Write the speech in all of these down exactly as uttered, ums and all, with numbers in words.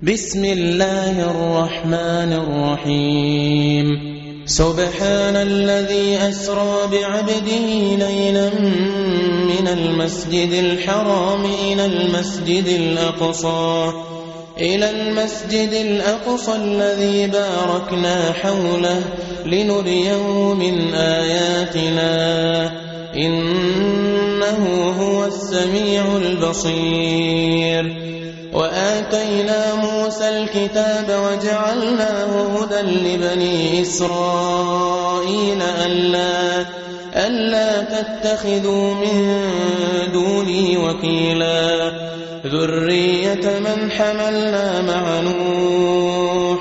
بسم الله الرحمن الرحيم سبحان الذي أسرى بعبده ليلا من المسجد الحرام إلى المسجد الأقصى إلى المسجد الأقصى الذي باركنا حوله لنريه من آياتنا إنه هو السميع البصير. وآتينا موسى الكتاب وجعلناه هدى لبني إسرائيل ألا, ألا تتخذوا من دوني وكيلا ذرية من حملنا مع نوح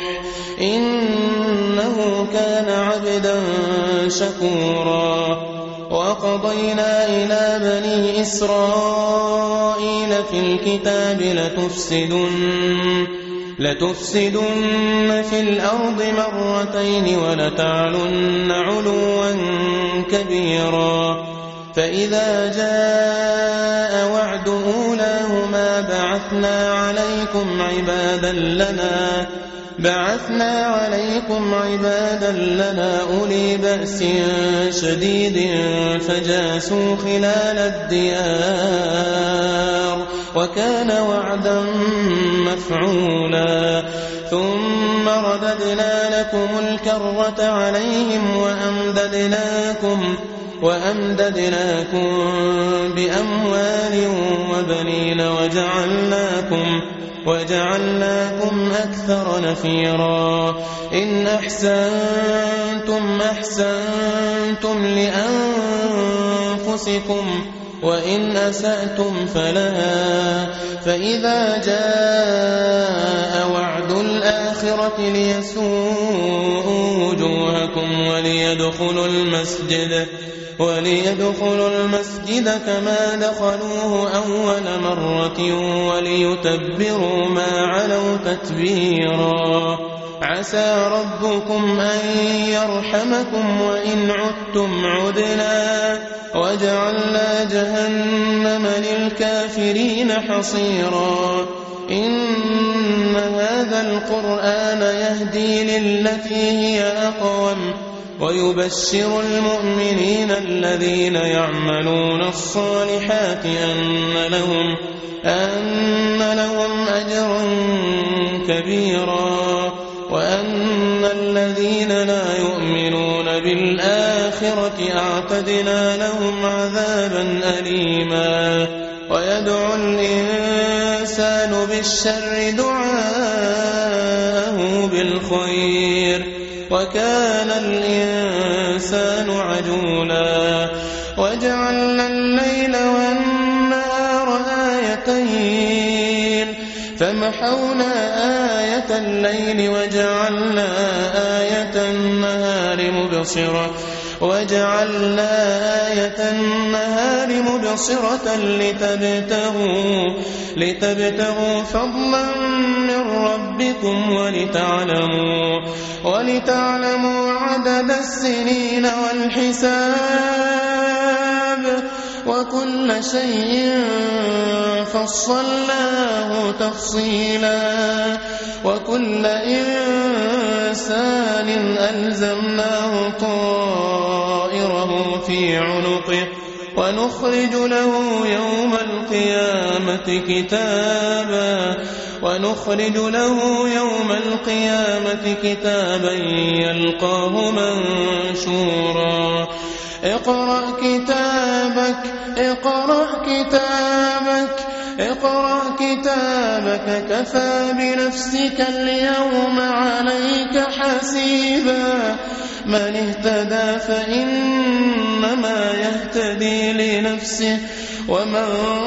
إنه كان عبدا شكورا. وقضينا إلى بني إسرائيل في الكتاب لتفسدن, لتفسدن في الأرض مرتين ولتعلن علوا كبيرا. فإذا جاء وعد أولاهما بعثنا عليكم عبادا لنا بعثنا عليكم عبادا لنا أولي بأس شديد فجاسوا خلال الديار وكان وعدا مفعولا. ثم رددنا لكم الكرة عليهم وأمددناكم وأمددناكم بأموال وبنين وجعلناكم وجعلناكم أكثر نفيرا. إن أحسنتم أحسنتم لأنفسكم وإن أسأتم فلها. فإذا جاء وعد الآخرة ليسوءوا وجوهكم وليدخلوا المسجد وليدخلوا المسجد كما دخلوه أول مرة وليتبروا ما علوا تتبيرا. عسى ربكم أن يرحمكم وإن عدتم عدنا وجعلنا جهنم للكافرين حصيرا. إن هذا القرآن يهدي للتي هي أقوم ويبشر المؤمنين الذين يعملون الصالحات أن لهم, أن لهم أجرا كبيرا وأن الذين لا يؤمنون بالآخرة أعتدنا لهم عذابا أليما. ويدعو الإنسان بالشر دعاءه بالخير وكان الإنسان عجولا. وجعلنا الليل والنهار آيتين فمحونا آية الليل وجعلنا آية النهار مبصرة وجعلنا آية النهار مبصرة لتبتغوا, لتبتغوا فضلا من ربكم ولتعلموا, ولتعلموا عدد السنين والحساب وكل شيء فصلناه تفصيلا. وكل إنسان ألزمناه طائره في عنقه ونخرج له يوم القيامة كتابا ونخرج له يوم القيامة كتابا يلقاه منشورا. اقرأ كتابك اقرأ كتابك اقرأ كتابك كفى بنفسك اليوم عليك حسيبا. من اهتدى فإنما يهتدي لنفسه ومن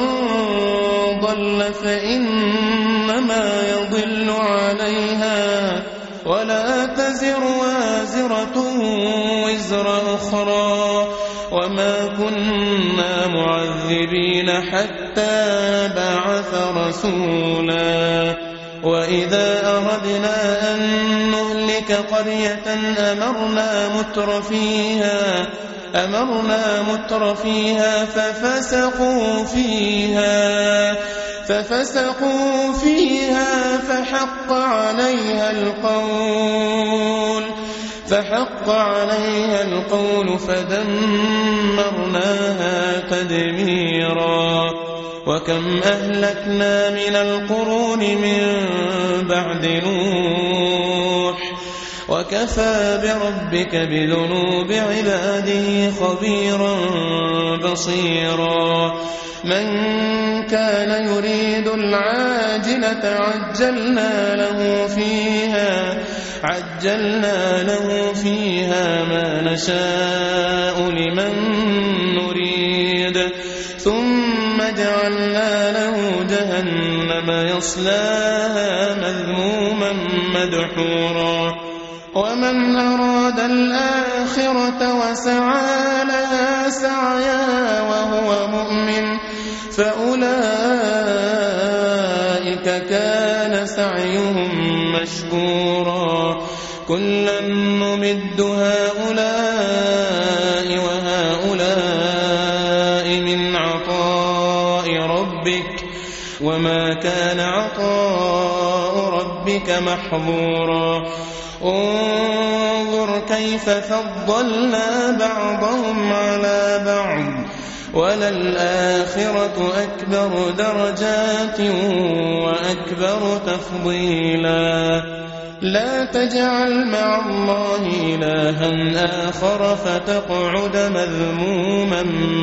ضل فإنما يضل عليها ولا تزر وازرة وزر أخرى وما كنا معذبين حتى بعث رسولا. وإذا أردنا أن نهلك قرية أمرنا متر فيها أمرنا متر فيها ففسقوا فيها ففسقوا فيها فحق عليها القول فحق عليها القول فدمرناها تدميرا وكم أهلكنا من القرون من بعد نوح وكفى بربك بذنوب عباده خبيرا بصيرا من كان يريد العاجلة عجلنا له فيها عجلنا له فيها ما نشاء لمن نريد ثم جعلنا له جهنم يصلاها مذموما مدحورا ومن أراد الآخرة وسعى لها سعيها وهو مؤمن فأولئك كان سعيهم مشكورا كلا نمد هؤلاء وهؤلاء من عطاء ربك وما كان عطاء ربك محظورا انظر كيف فضلنا بعضهم على بعض وللآخرة أكبر درجات وأكبر تفضيلا لا تجعل مع الله إلها آخر فتقعد مذموما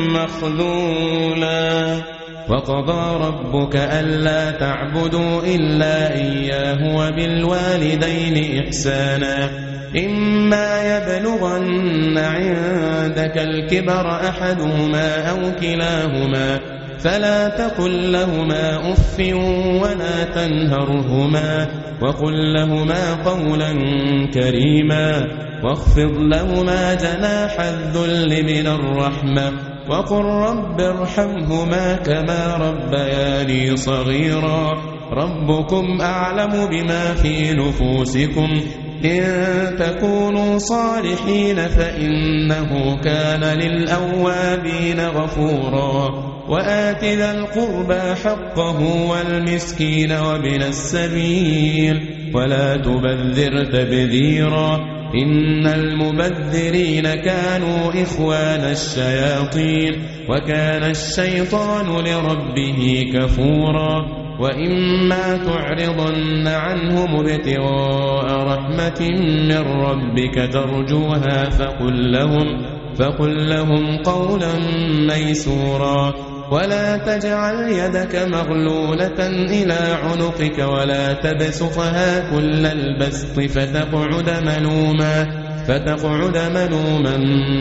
مخذولا وقضى ربك ألا تعبدوا إلا إياه وبالوالدين إحسانا إما يبلغن عندك الكبر أحدهما أو كلاهما فلا تقل لهما أف ولا تنهرهما وقل لهما قولا كريما واخفض لهما جناح الذل من الرحمة وقل رب ارحمهما كما ربياني صغيرا ربكم أعلم بما في نفوسكم إن تكونوا صالحين فإنه كان للأوابين غفورا وآت ذا القربى حقه والمسكين وابن السبيل ولا تبذر تبذيرا إن المبذرين كانوا إخوان الشياطين وكان الشيطان لربه كفورا وإما تعرضن عنهم ابتغاء رحمة من ربك ترجوها فقل لهم, فقل لهم قولا ميسورا ولا تجعل يدك مغلولة إلى عنقك ولا تبسطها كل البسط فتقعد ملوما, فتقعد ملوما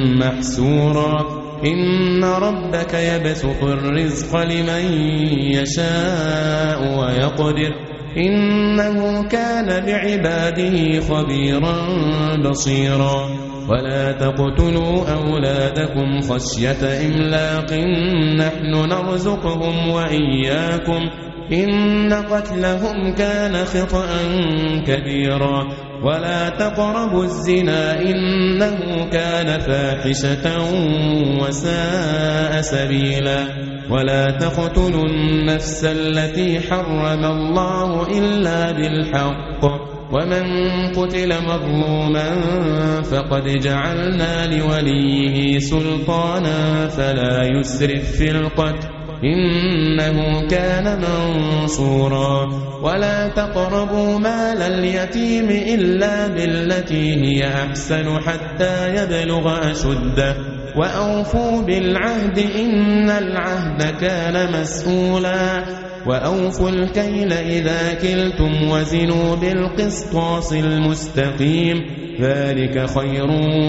محسورا إن ربك يبسط الرزق لمن يشاء ويقدر إنه كان بعباده خبيرا بصيرا ولا تقتلوا أولادكم خشية إملاق نحن نرزقهم وإياكم إن قتلهم كان خطأ كبيرا ولا تقربوا الزنا إنه كان فاحشة وساء سبيلا ولا تقتلوا النفس التي حرم الله إلا بالحق ومن قتل مظلوما فقد جعلنا لوليه سلطانا فلا يسرف في القتل إنه كان منصورا ولا تقربوا مال اليتيم إلا بالتي هي أحسن حتى يبلغ أشده وأوفوا بالعهد إن العهد كان مسؤولا وأوفوا الكيل إذا كلتم وزنوا بالقسطاس المستقيم ذلك خير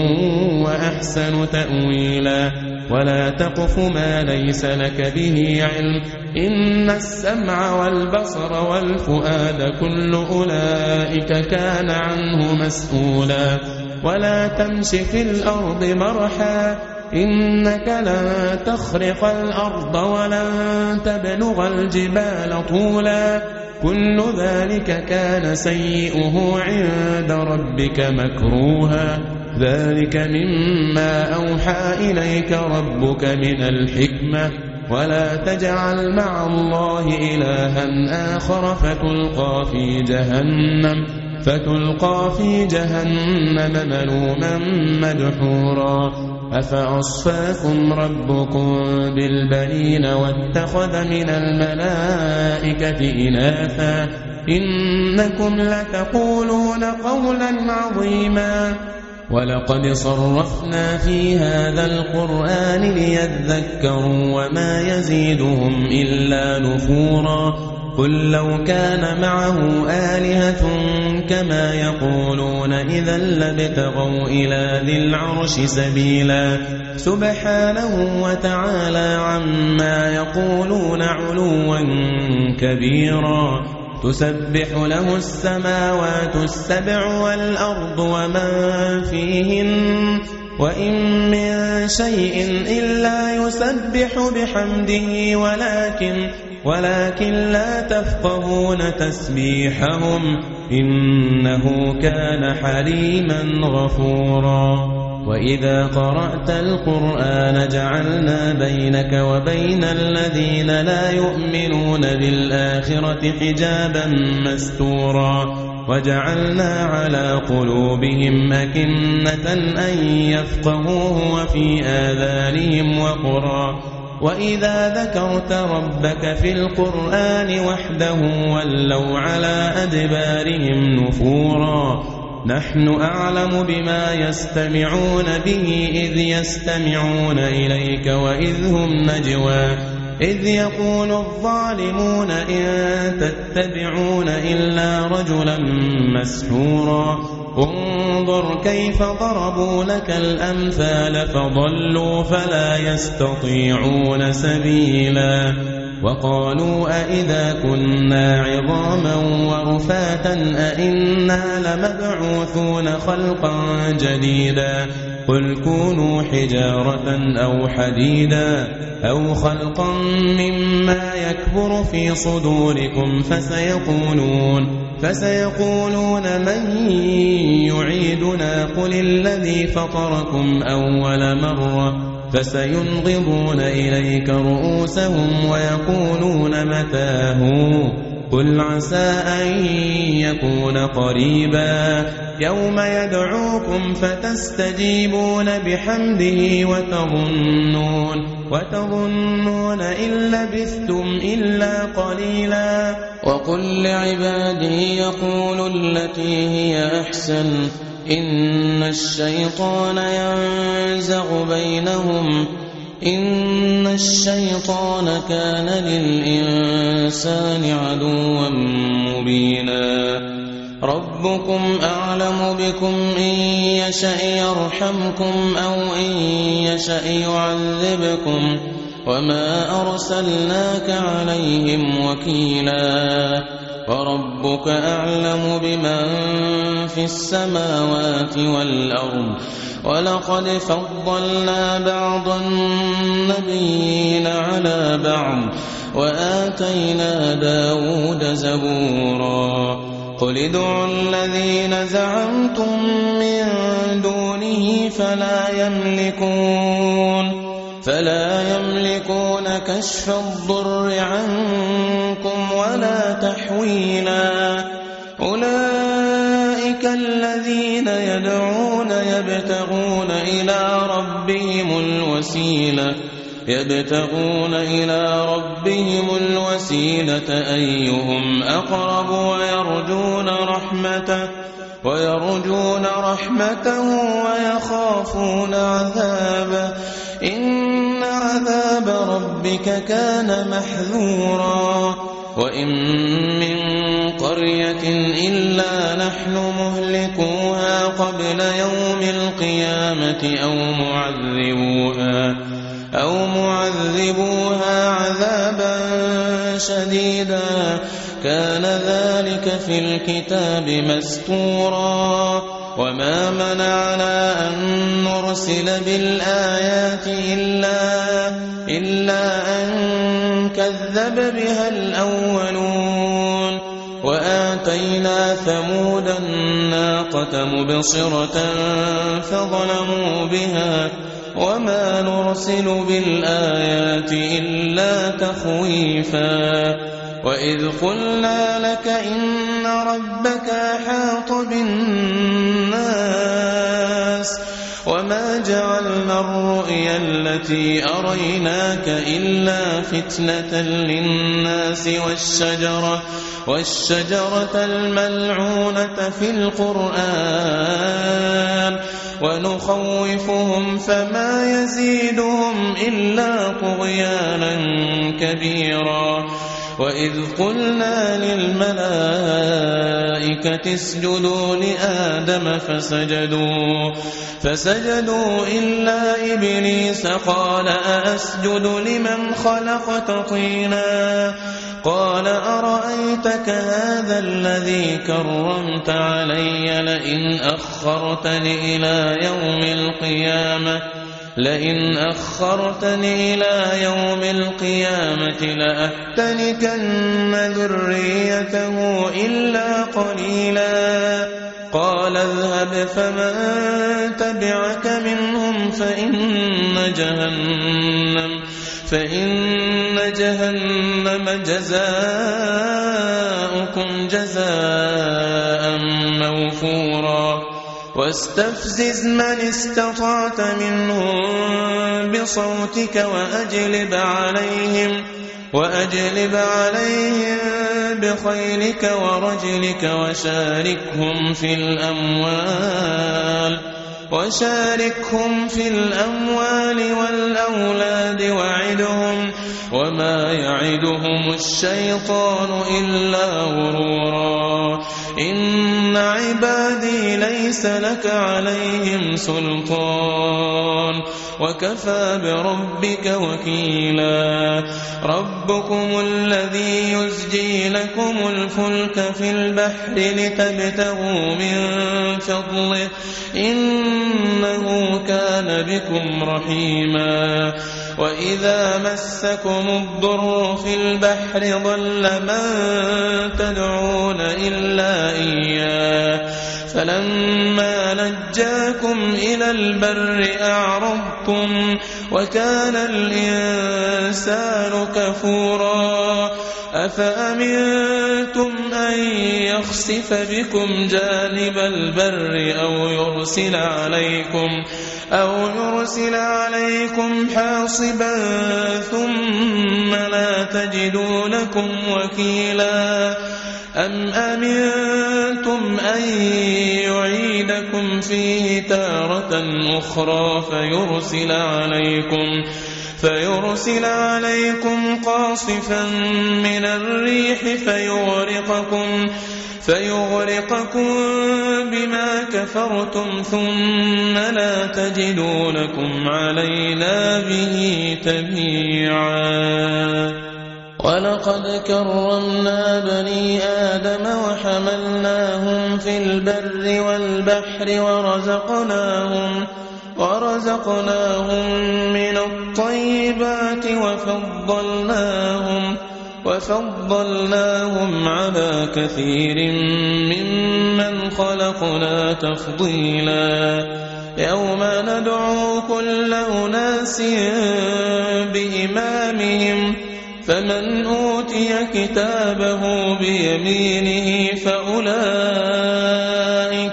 وأحسن تأويلا ولا تقف ما ليس لك به علم إن السمع والبصر والفؤاد كل أولئك كان عنه مسؤولا ولا تمش في الأرض مرحا إنك لن تخرق الأرض ولن تبلغ الجبال طولا كل ذلك كان سيئه عند ربك مكروها ذلك مما أوحى إليك ربك من الحكمة ولا تجعل مع الله إلها آخر فتلقى في جهنم فتلقى في جهنم ملوما مدحورا أفأصفاكم ربكم بالبنين واتخذ من الملائكة إناثا إنكم لتقولون قولا عظيما ولقد صرفنا في هذا القرآن ليذكروا وما يزيدهم إلا نفورا قل لو كان معه آلهة كما يقولون إذا لابتغوا إلى ذي العرش سبيلا سبحانه وتعالى عما يقولون علوا كبيرا تسبح له السماوات السبع والأرض ومن فيهن وإن من شيء إلا يسبح بحمده ولكن ولكن لا تفقهون تسبيحهم إنه كان حليما غفورا وإذا قرأت القرآن جعلنا بينك وبين الذين لا يؤمنون بالآخرة حجابا مستورا وجعلنا على قلوبهم أكنة أن يفقهوه وفي آذانهم وقرا وإذا ذكرت ربك في القرآن وحده ولوا على أدبارهم نفورا نحن أعلم بما يستمعون به إذ يستمعون إليك وإذ هم نجوى إذ يقول الظالمون إن تتبعون إلا رجلا مسحورا انظر كيف ضربوا لك الأمثال فضلوا فلا يستطيعون سبيلا وقالوا أئذا كنا عظاما ورفاتا أئنا لمبعوثون خلقا جديدا قل كونوا حجارة أو حديدا أو خلقا مما يكبر في صدوركم فسيقولون فسيقولون من يعيدنا قل الذي فطركم أول مرة فسينغضون إليك رؤوسهم ويقولون متاه قل عسى أن يكون قريبا يوم يدعوكم فتستجيبون بحمده وتظنون وتظنون إن لبثتم إلا قليلا وقل لعبادي يقولوا التي هي أحسن إن الشيطان ينزغ بينهم إن الشيطان كان للإنسان عدوا مبينا ربكم أعلم بكم إن يشأ يرحمكم أو إن يشأ يعذبكم وما أرسلناك عليهم وكيلا وربك أعلم بمن في السماوات والأرض ولقد فضلنا بعض النبيين على بعض وآتينا داود زبورا قل ادعوا الذين زعمتم من دونه فلا يملكون فلا يملكون كشف الضر عنكم ولا تحويلا أولئك الذين يدعون يبتغون إلى ربهم الوسيلة يبتغون إلى ربهم الوسيلة أيهم أقرب ويرجون رحمته ويرجون رحمته ويخافون عذابه إن عذاب ربك كان محذورا وإن من قرية إلا نحن مهلكوها قبل يوم القيامة أو معذبوها أو معذبوها عذابا شديدا كان ذلك في الكتاب مسطورا وما منعنا أن نرسل بالآيات إلا, إلا أن كذب بها الأولون وآتينا ثمود الناقة مبصرة فظلموا بها وما نرسل بالآيات إلا تخويفا وإذ قلنا لك إن ربك أحاط بالناس وما جعلنا الرؤيا التي أريناك إلا فتنة للناس والشجرة والشجرة الملعونة في القرآن ونخوفهم فما يزيدهم إلا طغيانا كبيرا وإذ قلنا للملائكة اسجدوا لآدم فسجدوا فسجدوا إلا إبليس قال أأسجد لمن خلقت طينا قال أرأيتك هذا الذي كرمت علي لئن أخرتني إلى يوم القيامة لئن أخرتني إلى يوم القيامة لأحتنكن ذريته إلا قليلا قال اذهب فمن تبعك منهم فإن جهنم فإن جهنم جزاؤكم جزاء موفورا واستفزز من استطعت منهم بصوتك وأجلب عليهم وأجلب عليهم بخيلك ورجلك وشاركهم في الأموال وشاركهم في الأموال والأولاد وعدهم وما يعدهم الشيطان إلا غرورا إن عبادي ليس لك عليهم سلطان وكفى بربك وكيلا ربكم الذي يزجي لكم الفلك في البحر لتبتغوا من فضله إنه كان بكم رحيما وإذا مسكم الضر في البحر ضل من تدعون إلا إياه فلما نجاكم إلى البر أعرضتم وكان الإنسان كفورا أفأمنتم أن يخسف بكم جانب البر أو يرسل عليكم أو يرسل عليكم حاصبا ثم لا تجدوا لكم وكيلا أم أمنتم أن يعيدكم فيه تارة أخرى فيرسل عليكم فيرسل عليكم قاصفا من الريح فيغرقكم فيغرقكم بما كفرتم ثم لا تجدوا لكم علينا به تبيعا ولقد كرمنا بني آدم وحملناهم في البر والبحر ورزقناهم ورزقناهم من الطيبات وفضلناهم وفضلناهم على كثير ممن خلقنا تفضيلا يوم ندعو كل أناس بإمامهم فمن أوتي كتابه بيمينه فأولئك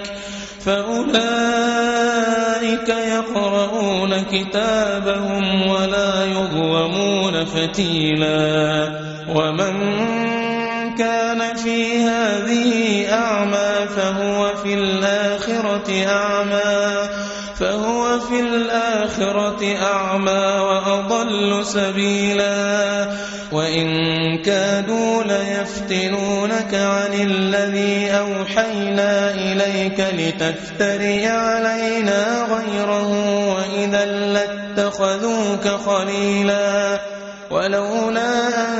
فأولئك يقرؤون كتابهم ولا يظلمون فتيلا ومن كان في هذه أعمى فهو في الآخرة أعمى فهو في الآخرة أعمى وأضل سبيلا وإن كادوا ليفتنونك عن الذي أوحينا إليك لتفتري علينا غيره وإذا لاتخذوك خليلا ولولا أن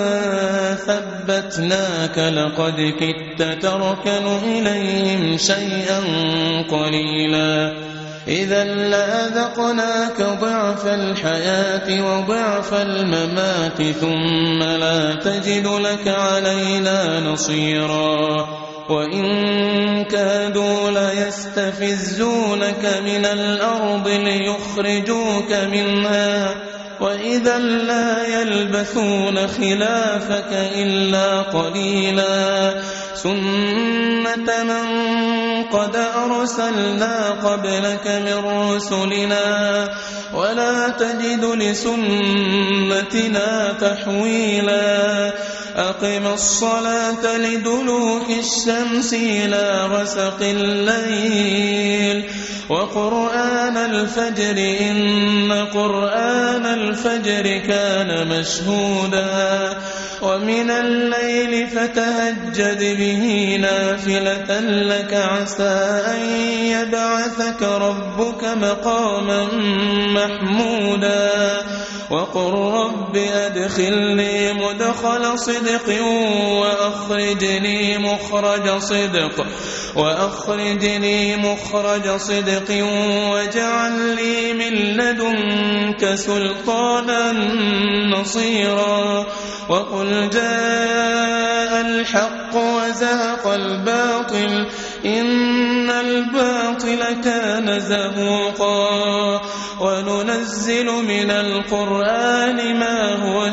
ثبتناك لقد كدت تركن إليهم شيئا قليلا إذا لأذقناك ضعف الحياة وضعف الممات ثم لا تجد لك علينا نصيرا وإن كادوا ليستفزونك من الأرض ليخرجوك منها وإذا لا يلبثون خلافك إلا قليلا سنة من قد أرسلنا قبلك من رسلنا ولا تجد لسنتنا تحويلا أقم الصلاة لدلوك الشمس إلى غسق الليل وقرآن الفجر إن قرآن الفجر كان مشهودا ومن الليل فتهجد به نافلة لك عسى أن يبعثك ربك مقاما محمودا وقل رب أدخلني مدخل صدق وأخرجني مخرج صدق وأخرجني مخرج صدق واجعل لي من لدنك سلطانا نصيرا وقل جاء الحق وزهق الباطل إن الباطل كان زهوقا وننزل من القرآن ما هو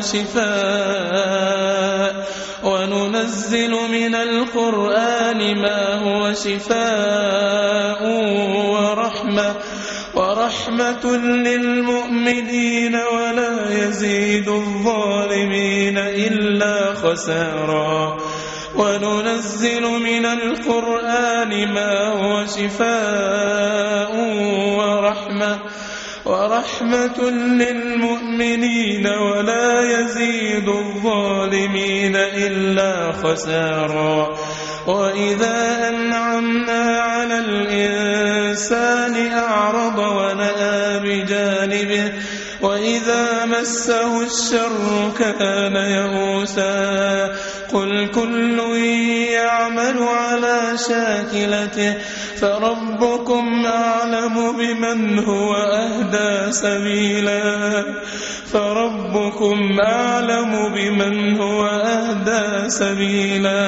شفاء وننزل من القرآن ما هو شفاء ورحمة ورحمة للمؤمنين ولا يزيد الظالمين إلا خسارا وننزل من القرآن ما هو شفاء ورحمة ورحمة للمؤمنين ولا يزيد الظالمين إلا خسارا وإذا أنعمنا على الإنسان أعرض ونأى بجانبه وإذا مسه الشر كان يئوسا قل كل يعمل على شاكلته فربكم أعلم بمن هو أهدى سبيلا فربكم أعلم بمن هو أهدى سبيلا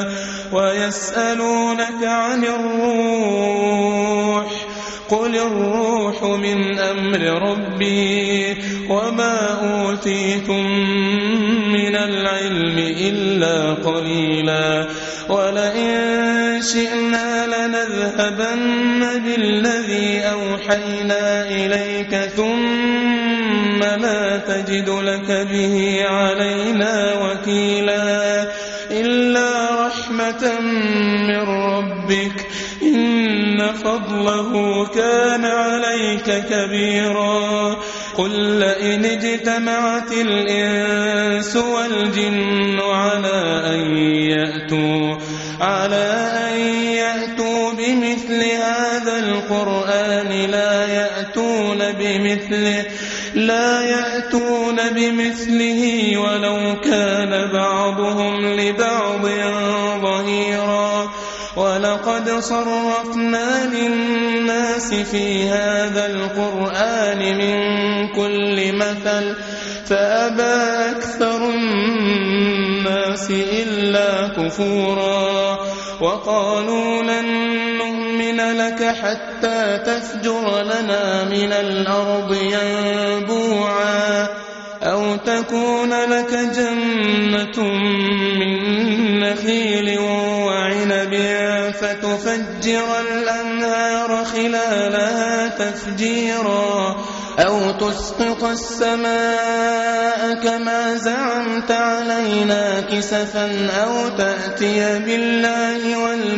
ويسألونك عن الروح قل الروح من أمر ربي وما أوتيتم من العلم إلا قليلا ولئن شئنا لنذهبن بالذي أوحينا إليك ثم لا تجد لك به علينا وكيلا إلا رحمة من ربك إن فضله كان عليك كبيرا قل لئن اجتمعت الإنس والجن على أن يأتوا على أن يأتوا بمثل هذا القرآن لا يأتون بمثله لا يأتون بمثله ولو كان بعضهم لبعض ظهيرا ولقد صرفنا للناس في هذا القرآن من كل مثل فأبى أكثر الناس إلا كفورا وقالوا لن نؤمن لك حتى تفجر لنا من الأرض ينبوعا أو تكون لك جنة من نخيل وعنب فتفجر الأنهار خلالها تفجيرا أو تسقط السماء كما زعمت علينا كسفا أو تأتي بالله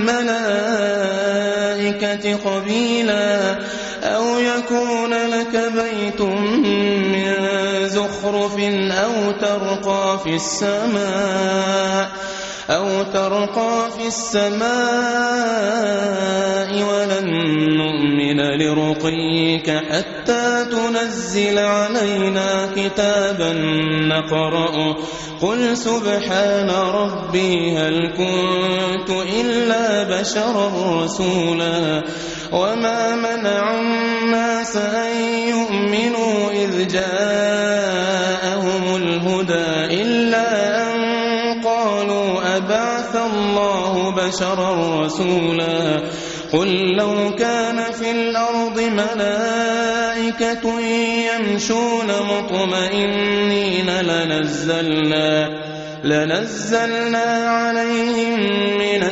والملائكة قبيلا أو يكون لك بيت من زخرف أو ترقى في السماء أو ترقى في السماء ولن نؤمن لرقيك حتى تنزل علينا كتابا نقرأه قل سبحان ربي هل كنت إلا بشرا رسولا وما منع الناس أن يؤمنوا إذ جاءهم الهدى إلا أن قالوا أبعث الله بشرا رسولا قل لو كان في الأرض ملائكة يمشون مطمئنين لنزلنا لنزلنا عليهم من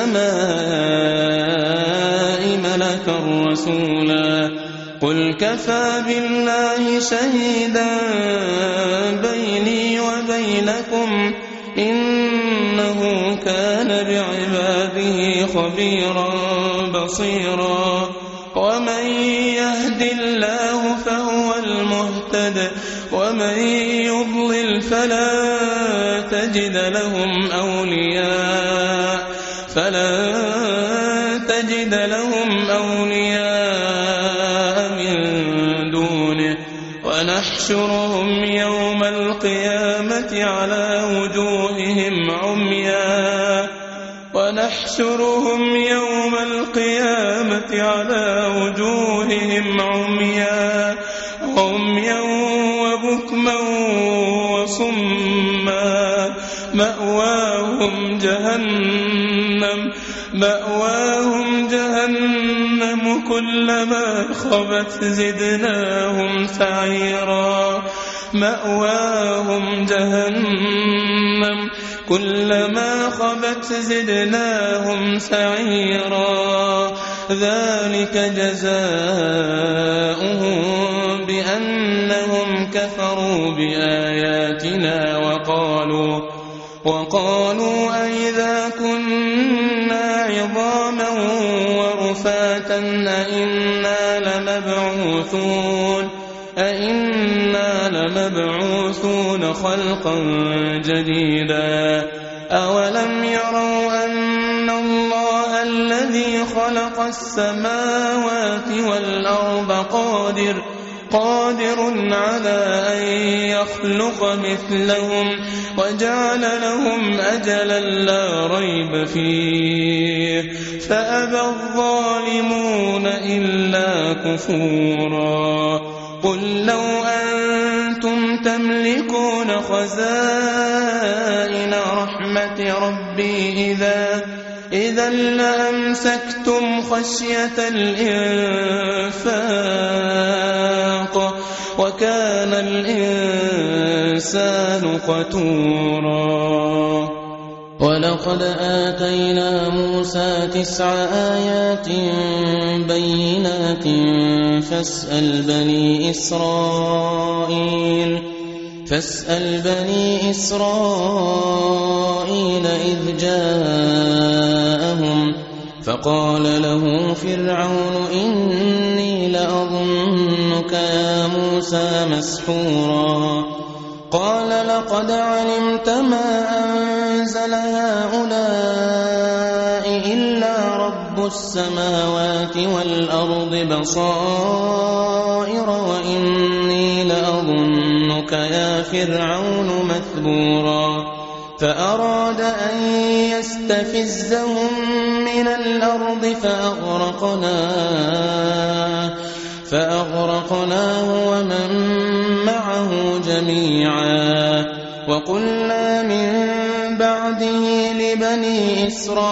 السماء ملكا رسولا قل كفى بالله شهيدا بيني وبينكم إنه كان بعباده خبيرا بصيرا ومن يهد الله فهو المهتد ومن يضلل فلا تجد لهم أولياء فلا تجد لهم أولياء من دونه ونحشرهم يوم القيامة على وجوههم عميا ونحشرهم يوم القيامة على وجوههم عميا عميا وبكما وصما مأواهم جهنم مأواهم جهنم كلما خبت زدناهم سعيرا مأواهم جهنم كلما خبت زدناهم سعيرا ذلك جزاؤهم بأنهم كفروا بآياتنا وقالوا وقالوا أئذا كنا عظاما ورفاتا أئنا لمبعوثون أئنا لمبعوثون خلقا جديدا أولم يروا أن الله الذي خلق السماوات والأرض قادر قادر على أن يخلق مثلهم وجعل لهم أجلا لا ريب فيه فأبى الظالمون إلا كفورا قل لو أنتم تملكون خزائن رحمة ربي إذا إذا لأمسكتم خشية الإنفاق وكان الإنسان قتورا ولقد آتينا موسى تسع آيات بينات فاسأل بني إسرائيل فاسأل بني إسرائيل إذ جاءهم فقال له فرعون إني لأظنك يا موسى مسحورا قال لقد علمت ما أنزل هؤلاء إلا رب السماوات والأرض بصائر وإني لأظنك يا فرعون مثبورا فأراد أن يستفزهم من الأرض فأغرقناه فأغرقناه ومن معه جميعا وقلنا من بعده لبني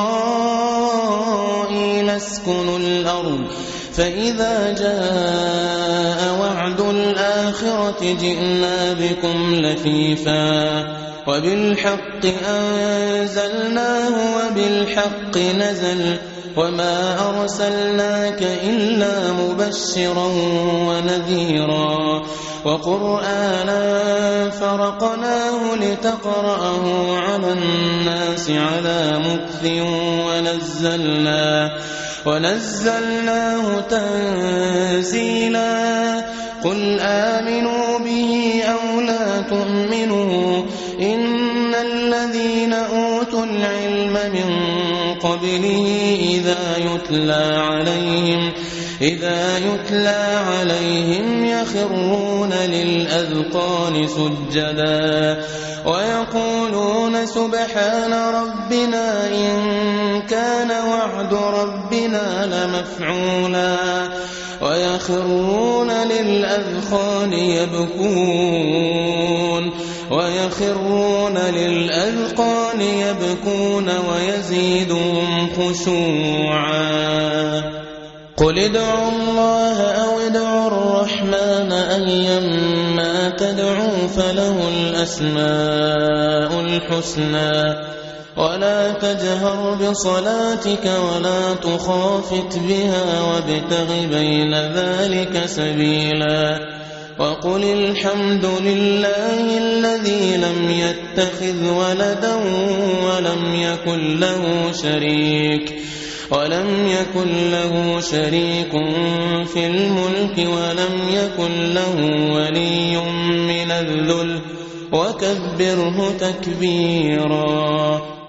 إسرائيل اسكنوا الأرض فإذا جاء وعد الآخرة جئنا بكم لفيفا وبالحق أنزلناه وبالحق نزل وما أرسلناك إلا مبشرا ونذيرا وقرآنا فرقناه لتقرأه على الناس على مكث ونزلناه ونزلناه تنزيلا قل آمنوا به أو لا تؤمنوا إن الذين أوتوا العلم من قبله إذا يتلى عليهم إذا يتلى عليهم يخرون للأذقان سجدا ويقولون سبحان ربنا إن كان وعد ربنا لمفعولا ويخرون للأذقان يبكون ويخرون للأذقان يبكون ويزيدهم خشوعا. قل ادعوا الله أو ادعوا الرحمن أيما تدعوا فله الأسماء الحسنى ولا تجهر بصلاتك ولا تخافت بها وابتغ بين ذلك سبيلا. وقل الحمد لله الذي لم يتخذ ولدا ولم يكن له شريك ولم يكن له شريك في الملك ولم يكن له ولي من الذل وكبره تكبيرا.